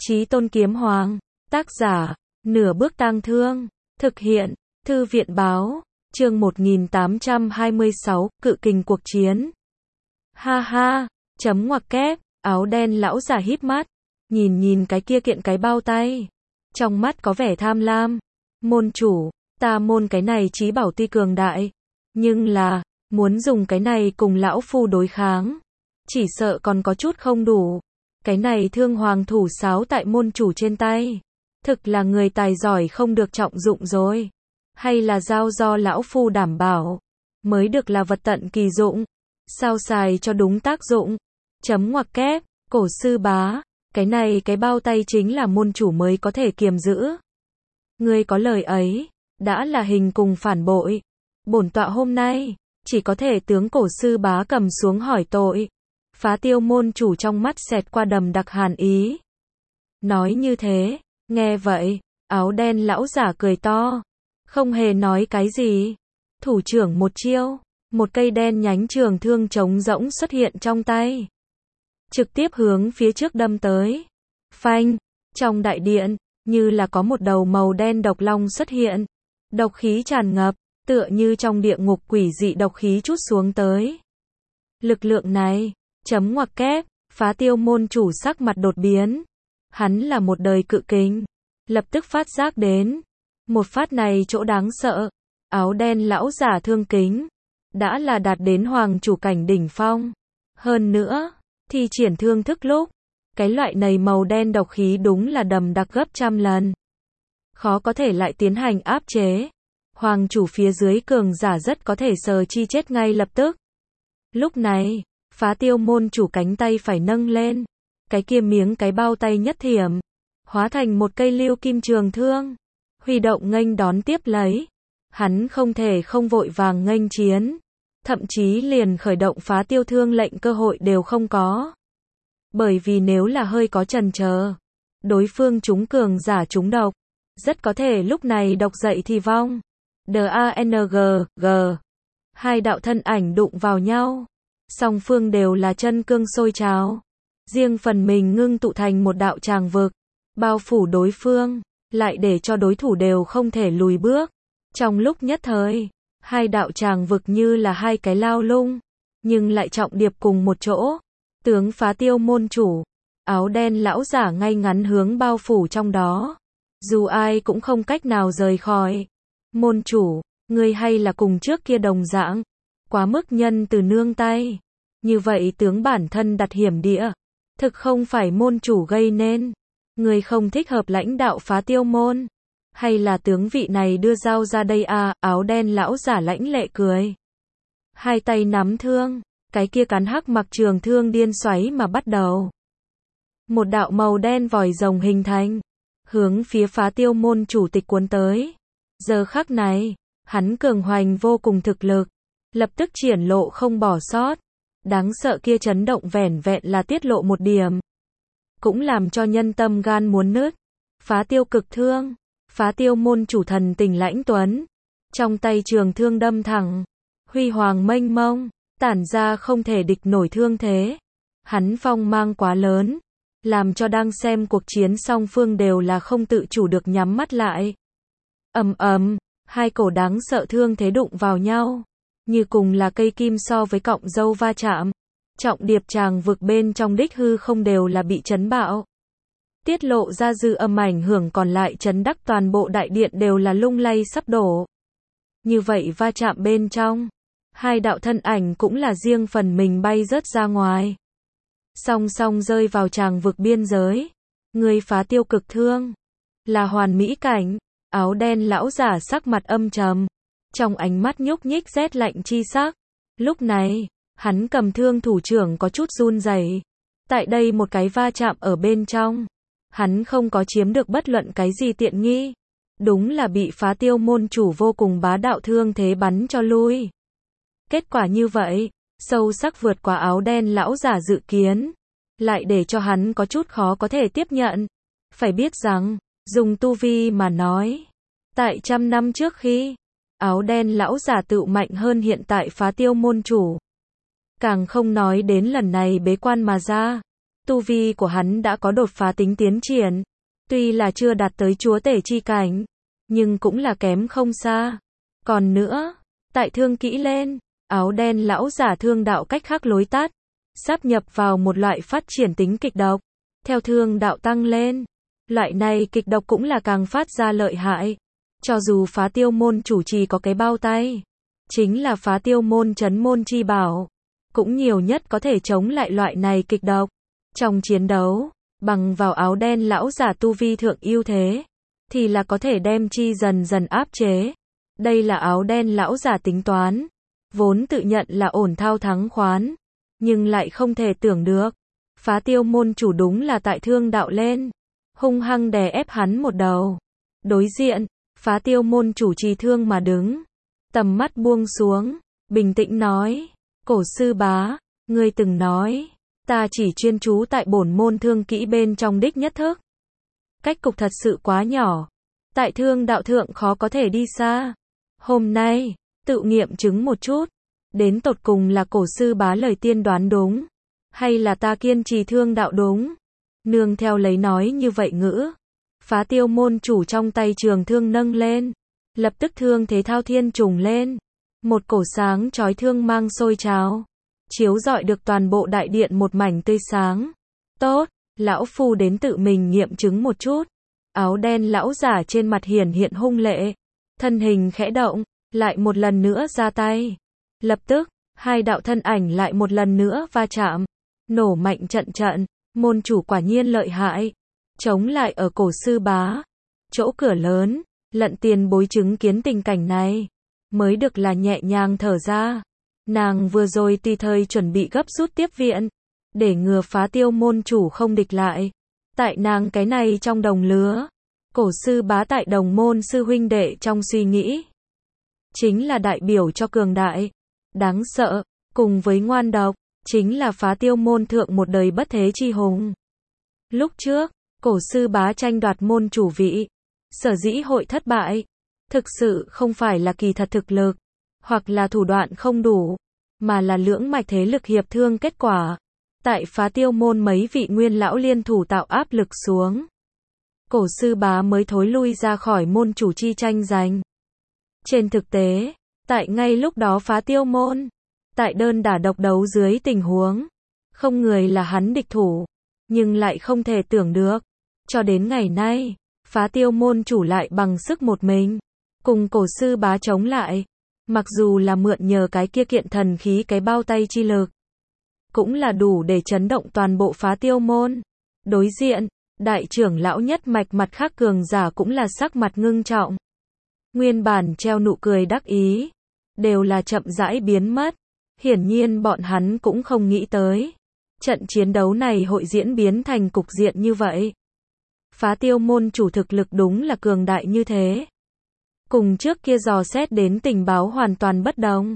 Chí Tôn Kiếm Hoàng, tác giả, Nửa Bước Tang Thương, thực hiện, Thư viện báo, chương 1826, Cự Kình Cuộc Chiến. Ha ha, chấm ngoặc kép, áo đen lão giả híp mắt, nhìn cái kia kiện cái bao tay. Trong mắt có vẻ tham lam. Môn chủ, ta môn cái này chí bảo tuy cường đại, nhưng là, muốn dùng cái này cùng lão phu đối kháng, chỉ sợ còn có chút không đủ. Cái này Thương Hoàng thủ sáo tại môn chủ trên tay, thực là người tài giỏi không được trọng dụng rồi. Hay là giao do lão phu đảm bảo, mới được là vật tận kỳ dụng, sao xài cho đúng tác dụng. Chấm ngoặc kép, cổ sư bá, cái này cái bao tay chính là môn chủ mới có thể kiềm giữ. Ngươi có lời ấy, đã là hình cùng phản bội. Bổn tọa hôm nay, chỉ có thể tướng cổ sư bá cầm xuống hỏi tội. Phá Tiêu môn chủ trong mắt xẹt qua đầm đặc hàn ý. Nói như thế, nghe vậy, áo đen lão giả cười to, không hề nói cái gì. Thủ trưởng một chiêu, một cây đen nhánh trường thương trống rỗng xuất hiện trong tay, trực tiếp hướng phía trước đâm tới. Phanh, trong đại điện, như là có một đầu màu đen độc long xuất hiện, độc khí tràn ngập, tựa như trong địa ngục quỷ dị độc khí trút xuống tới. Lực lượng này, chấm ngoặc kép, Phá Tiêu môn chủ sắc mặt đột biến. Hắn là một đời cự kình, lập tức phát giác đến, một phát này chỗ đáng sợ. Áo đen lão giả thương kính, đã là đạt đến hoàng chủ cảnh đỉnh phong. Hơn nữa, thi triển thương thức lúc, cái loại này màu đen độc khí đúng là đầm đặc gấp trăm lần. Khó có thể lại tiến hành áp chế. Hoàng chủ phía dưới cường giả rất có thể sờ chi chết ngay lập tức. Lúc này, Phá Tiêu môn chủ cánh tay phải nâng lên, cái kia miếng cái bao tay nhất thiểm, hóa thành một cây lưu kim trường thương, huy động nghênh đón tiếp lấy. Hắn không thể không vội vàng nghênh chiến, thậm chí liền khởi động phá tiêu thương lệnh cơ hội đều không có. Bởi vì nếu là hơi có chần chờ, đối phương trúng cường giả trúng độc, rất có thể lúc này độc dậy thì vong. DANGG, hai đạo thân ảnh đụng vào nhau, song phương đều là chân cương sôi trào, riêng phần mình ngưng tụ thành một đạo tràng vực, bao phủ đối phương, lại để cho đối thủ đều không thể lùi bước. Trong lúc nhất thời, hai đạo tràng vực như là hai cái lao lung, nhưng lại trọng điệp cùng một chỗ. Tướng Phá Tiêu môn chủ, áo đen lão giả ngay ngắn hướng bao phủ trong đó, dù ai cũng không cách nào rời khỏi. Môn chủ, ngươi hay là cùng trước kia đồng dạng, quá mức nhân từ nương tay, như vậy tướng bản thân đặt hiểm địa, thực không phải môn chủ gây nên. Ngươi không thích hợp lãnh đạo Phá Tiêu môn, hay là tướng vị này đưa dao ra đây à? Áo đen lão giả lãnh lệ cười, hai tay nắm thương, cái kia cắn hắc mặc trường thương điên xoáy mà bắt đầu. Một đạo màu đen vòi rồng hình thành, hướng phía Phá Tiêu môn chủ tịch cuốn tới. Giờ khắc này, hắn cường hoành vô cùng thực lực, lập tức triển lộ không bỏ sót. Đáng sợ kia chấn động vẻn vẹn là tiết lộ một điểm, cũng làm cho nhân tâm gan muốn nứt. Phá Tiêu cực thương, Phá Tiêu môn chủ thần tình lãnh tuấn, trong tay trường thương đâm thẳng, huy hoàng mênh mông, tản ra không thể địch nổi thương thế. Hắn phong mang quá lớn, làm cho đang xem cuộc chiến song phương đều là không tự chủ được nhắm mắt lại. Ầm ầm, hai cổ đáng sợ thương thế đụng vào nhau, như cùng là cây kim so với cọng dâu va chạm. Trọng điệp tràng vực bên trong đích hư không đều là bị chấn bạo, tiết lộ ra dư âm ảnh hưởng còn lại chấn đắc toàn bộ đại điện đều là lung lay sắp đổ. Như vậy va chạm bên trong, hai đạo thân ảnh cũng là riêng phần mình bay rớt ra ngoài, song song rơi vào tràng vực biên giới. Người Phá Tiêu cực thương, là hoàn mỹ cảnh. Áo đen lão giả sắc mặt âm trầm, trong ánh mắt nhúc nhích rét lạnh chi sắc. Lúc này, hắn cầm thương thủ trưởng có chút run rẩy. Tại đây một cái va chạm ở bên trong, hắn không có chiếm được bất luận cái gì tiện nghi, đúng là bị Phá Tiêu môn chủ vô cùng bá đạo thương thế bắn cho lui. Kết quả như vậy, sâu sắc vượt qua áo đen lão giả dự kiến, lại để cho hắn có chút khó có thể tiếp nhận. Phải biết rằng, dùng tu vi mà nói, tại trăm năm trước khi, áo đen lão giả tự mạnh hơn hiện tại Phá Tiêu môn chủ. Càng không nói đến lần này bế quan mà ra, Tu vi của hắn đã có đột phá tính tiến triển. Tuy là chưa đạt tới chúa tể chi cảnh, nhưng cũng là kém không xa. Còn nữa, tại thương kỹ lên, áo đen lão giả thương đạo cách khác lối tắt, sáp nhập vào một loại phát triển tính kịch độc. Theo thương đạo tăng lên, loại này kịch độc cũng là càng phát ra lợi hại. Cho dù Phá Tiêu môn chủ trì có cái bao tay, chính là Phá Tiêu môn trấn môn chi bảo, cũng nhiều nhất có thể chống lại loại này kịch độc. Trong chiến đấu, bằng vào áo đen lão giả tu vi thượng ưu thế, thì là có thể đem chi dần dần áp chế. Đây là áo đen lão giả tính toán, vốn tự nhận là ổn thao thắng khoán, nhưng lại không thể tưởng được. Phá Tiêu môn chủ đúng là tại thương đạo lên, hung hăng đè ép hắn một đầu. Đối diện, Phá Tiêu môn chủ trì thương mà đứng, tầm mắt buông xuống, bình tĩnh nói, Cổ sư bá, ngươi từng nói, ta chỉ chuyên chú tại bổn môn thương kỹ bên trong đích nhất thức. Cách cục thật sự quá nhỏ, tại thương đạo thượng khó có thể đi xa. Hôm nay, tự nghiệm chứng một chút, đến tột cùng là Cổ sư bá lời tiên đoán đúng, hay là ta kiên trì thương đạo đúng. Nương theo lấy nói như vậy ngữ, Phá Tiêu môn chủ trong tay trường thương nâng lên, lập tức thương thế thao thiên trùng lên, một cổ sáng chói thương mang sôi trào, chiếu rọi được toàn bộ đại điện một mảnh tươi sáng. Tốt, lão phu đến tự mình nghiệm chứng một chút. Áo đen lão giả trên mặt hiển hiện hung lệ, thân hình khẽ động, lại một lần nữa ra tay. Lập tức, hai đạo thân ảnh lại một lần nữa va chạm, nổ mạnh trận trận. Môn chủ quả nhiên lợi hại, chống lại ở Cổ sư bá. Chỗ cửa lớn, Lận Tiền Bối chứng kiến tình cảnh này, mới được là nhẹ nhàng thở ra. Nàng vừa rồi tùy thời chuẩn bị gấp rút tiếp viện, để ngừa Phá Tiêu môn chủ không địch lại. Tại nàng cái này trong đồng lứa, Cổ sư bá tại đồng môn sư huynh đệ trong suy nghĩ, chính là đại biểu cho cường đại, đáng sợ, cùng với ngoan độc, chính là Phá Tiêu môn thượng một đời bất thế chi hùng. Lúc trước, Cổ sư bá tranh đoạt môn chủ vị, sở dĩ hội thất bại, thực sự không phải là kỳ thật thực lực, hoặc là thủ đoạn không đủ, mà là lưỡng mạch thế lực hiệp thương kết quả. Tại Phá Tiêu môn mấy vị nguyên lão liên thủ tạo áp lực xuống, Cổ sư bá mới thối lui ra khỏi môn chủ chi tranh giành. Trên thực tế, tại ngay lúc đó Phá Tiêu môn, tại đơn đả độc đấu dưới tình huống, không người là hắn địch thủ, nhưng lại không thể tưởng được. Cho đến ngày nay, Phá Tiêu môn chủ lại bằng sức một mình, cùng Cổ sư bá chống lại. Mặc dù là mượn nhờ cái kia kiện thần khí cái bao tay chi lực, cũng là đủ để chấn động toàn bộ Phá Tiêu môn. Đối diện, đại trưởng lão nhất mạch mặt khác cường giả cũng là sắc mặt ngưng trọng. Nguyên bản treo nụ cười đắc ý, đều là chậm rãi biến mất. Hiển nhiên bọn hắn cũng không nghĩ tới, trận chiến đấu này hội diễn biến thành cục diện như vậy. Phá Tiêu môn chủ thực lực đúng là cường đại như thế. Cùng trước kia dò xét đến tình báo hoàn toàn bất đồng.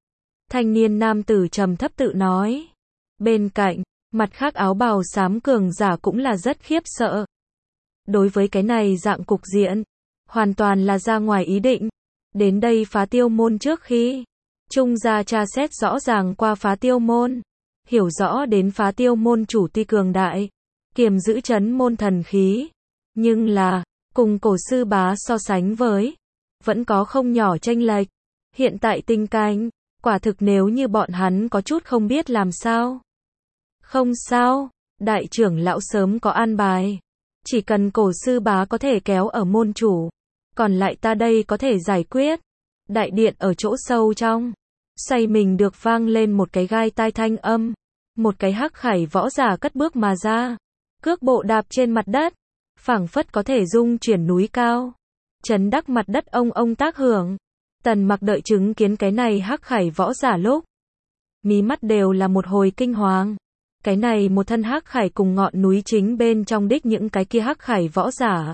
Thanh niên nam tử trầm thấp tự nói. Bên cạnh, mặt khác áo bào xám cường giả cũng là rất khiếp sợ. Đối với cái này dạng cục diện, hoàn toàn là ra ngoài ý định. Đến đây Phá Tiêu môn trước khi Trung gia tra xét rõ ràng qua Phá Tiêu môn, hiểu rõ đến Phá Tiêu môn chủ tuy cường đại, kiềm giữ trấn môn thần khí, nhưng là, cùng Cổ sư bá so sánh với, vẫn có không nhỏ chênh lệch. Hiện tại tình cảnh, quả thực nếu như bọn hắn có chút không biết làm sao. Không sao, đại trưởng lão sớm có an bài. Chỉ cần Cổ sư bá có thể kéo ở môn chủ, còn lại ta đây có thể giải quyết. Đại điện ở chỗ sâu trong, xoay mình được vang lên một cái gai tai thanh âm. Một cái hắc khải võ giả cất bước mà ra, cước bộ đạp trên mặt đất, phảng phất có thể rung chuyển núi cao, chấn đắc mặt đất ông tác hưởng. Tần Mặc đợi chứng kiến cái này hắc khải võ giả lúc, mí mắt đều là một hồi kinh hoàng. Cái này một thân hắc khải cùng ngọn núi chính bên trong đích những cái kia hắc khải võ giả,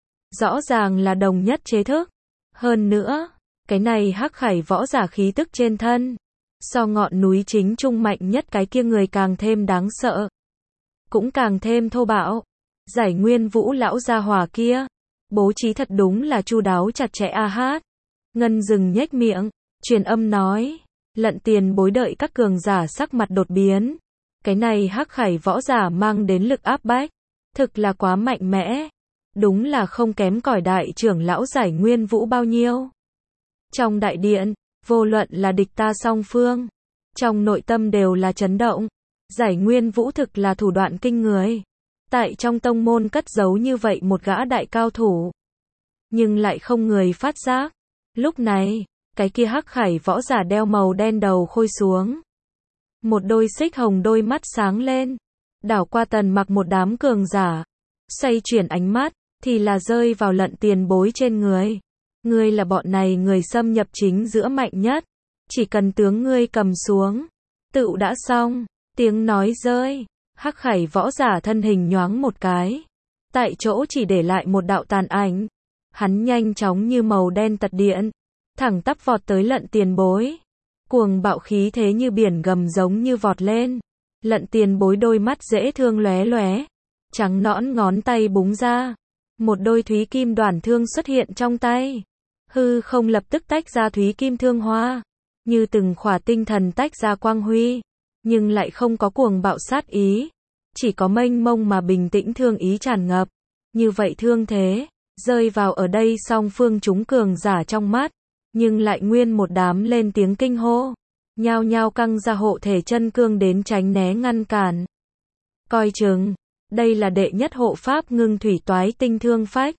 rõ ràng là đồng nhất chế thức. Hơn nữa, cái này hắc khải võ giả khí tức trên thân, so ngọn núi chính trung mạnh nhất cái kia người càng thêm đáng sợ, cũng càng thêm thô bạo. Giải Nguyên Vũ lão gia hỏa kia, bố trí thật đúng là chu đáo chặt chẽ a hát. Ngân Dừng nhếch miệng, truyền âm nói, Lận Tiền Bối đợi các cường giả sắc mặt đột biến, Cái này hắc khải võ giả mang đến lực áp bách, thực là quá mạnh mẽ. Đúng là không kém cỏi đại trưởng lão Giải Nguyên Vũ bao nhiêu. Trong đại điện, vô luận là địch ta song phương, trong nội tâm đều là chấn động. Giải Nguyên Vũ thực là thủ đoạn kinh người. Tại trong tông môn cất giấu như vậy một gã đại cao thủ, nhưng lại không người phát giác. Lúc này, cái kia hắc khải võ giả đeo màu đen đầu khôi xuống. Một đôi xích hồng đôi mắt sáng lên, đảo qua Tần Mặc một đám cường giả. Xoay chuyển ánh mắt, thì là rơi vào Lận Tiền Bối trên người. Ngươi là bọn này người xâm nhập chính giữa mạnh nhất. Chỉ cần tướng ngươi cầm xuống, tựu đã xong. Tiếng nói rơi, hắc khải võ giả thân hình nhoáng một cái. Tại chỗ chỉ để lại một đạo tàn ảnh. Hắn nhanh chóng như màu đen tật điện, thẳng tắp vọt tới Lận Tiền Bối. Cuồng bạo khí thế như biển gầm giống như vọt lên. Lận Tiền Bối đôi mắt dễ thương lóe lóe, trắng nõn ngón tay búng ra. Một đôi thúy kim đoản thương xuất hiện trong tay. Hư không lập tức tách ra thúy kim thương hoa, như từng khỏa tinh thần tách ra quang huy, nhưng lại không có cuồng bạo sát ý, chỉ có mênh mông mà bình tĩnh thương ý tràn ngập. Như vậy thương thế, rơi vào ở đây song phương chúng cường giả trong mắt, nhưng lại nguyên một đám lên tiếng kinh hô, nhao nhao căng ra hộ thể chân cương đến tránh né ngăn cản. Coi chừng, đây là đệ nhất hộ pháp ngưng thủy toái tinh thương phách.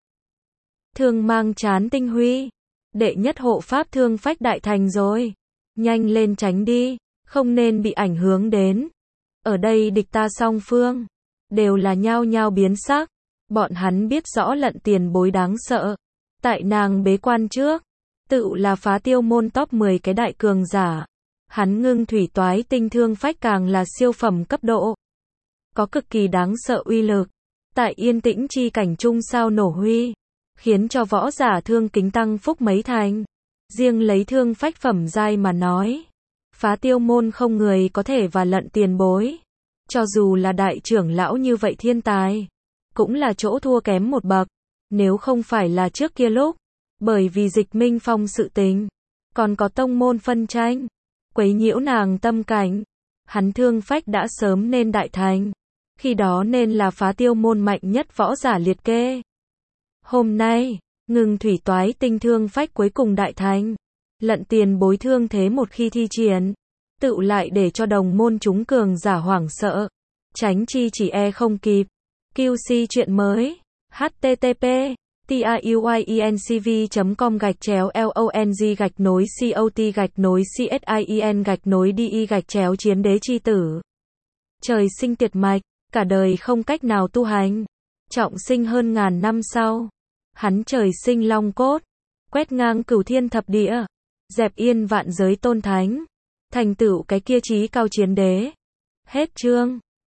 Thương mang chán tinh huy, đệ nhất hộ pháp thương phách đại thành rồi. Nhanh lên tránh đi, không nên bị ảnh hưởng đến. Ở đây địch ta song phương, đều là nhao nhao biến sắc. Bọn hắn biết rõ Lận Tiền Bối đáng sợ. Tại nàng bế quan trước, tự là phá tiêu môn top 10 cái đại cường giả. Hắn ngưng thủy toái tinh thương phách càng là siêu phẩm cấp độ. Có cực kỳ đáng sợ uy lực. Tại yên tĩnh chi cảnh trung sao nổ huy, khiến cho võ giả thương kính tăng phúc mấy thành. Riêng lấy thương phách phẩm giai mà nói, phá tiêu môn không người có thể và Lận Tiền Bối. Cho dù là đại trưởng lão như vậy thiên tài, cũng là chỗ thua kém một bậc. Nếu không phải là trước kia lúc, bởi vì Dịch Minh Phong sự tình, còn có tông môn phân tranh, quấy nhiễu nàng tâm cảnh, hắn thương phách đã sớm nên đại thành. Khi đó nên là phá tiêu môn mạnh nhất võ giả liệt kê. Hôm nay, ngưng thủy toái tinh thương phách cuối cùng đại thành. Lận Tiền Bối thương thế một khi thi triển, tự lại để cho đồng môn chúng cường giả hoảng sợ. Tránh chi chỉ e không kịp. QC chuyện mới. http tiyuinCV.com/long-cot-csin-di-chiến đế chi tử. Trời sinh tiệt mạch, cả đời không cách nào tu hành. Trọng sinh hơn ngàn năm sau, hắn trời sinh long cốt, quét ngang cửu thiên thập địa, dẹp yên vạn giới tôn thánh, thành tựu cái kia chí cao chiến đế. Hết chương.